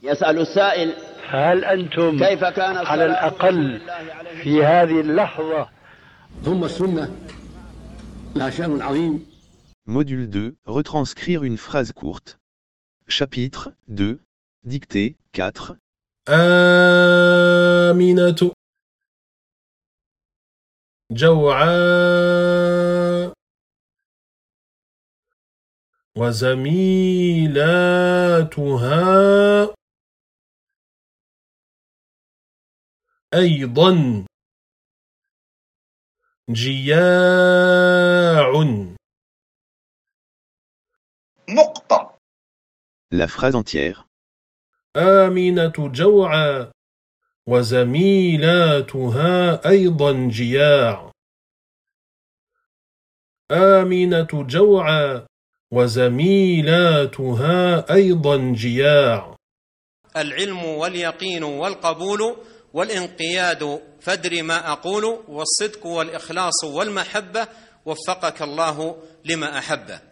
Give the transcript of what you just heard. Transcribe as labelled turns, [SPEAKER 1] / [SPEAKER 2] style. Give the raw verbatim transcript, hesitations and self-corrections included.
[SPEAKER 1] يسأل السائل:
[SPEAKER 2] هل أنتم
[SPEAKER 1] كيف كان
[SPEAKER 2] على الأقل في هذه اللحظة؟
[SPEAKER 3] ثم السنة لها شأن عظيم.
[SPEAKER 4] Module deux, retranscrire une phrase courte. Chapitre deux, dictée quatre.
[SPEAKER 5] آمنة جوعاء وزميلاتها أيضا جياع.
[SPEAKER 6] نقطة.
[SPEAKER 4] La phrase entière.
[SPEAKER 5] آمنة جوعا وزميلاتها أيضا جياع. آمنة جوعا وزميلاتها أيضا جياع.
[SPEAKER 7] العلم واليقين والقبول والانقياد فادر ما أقول، والصدق والإخلاص والمحبة، وفقك الله لما أحبه.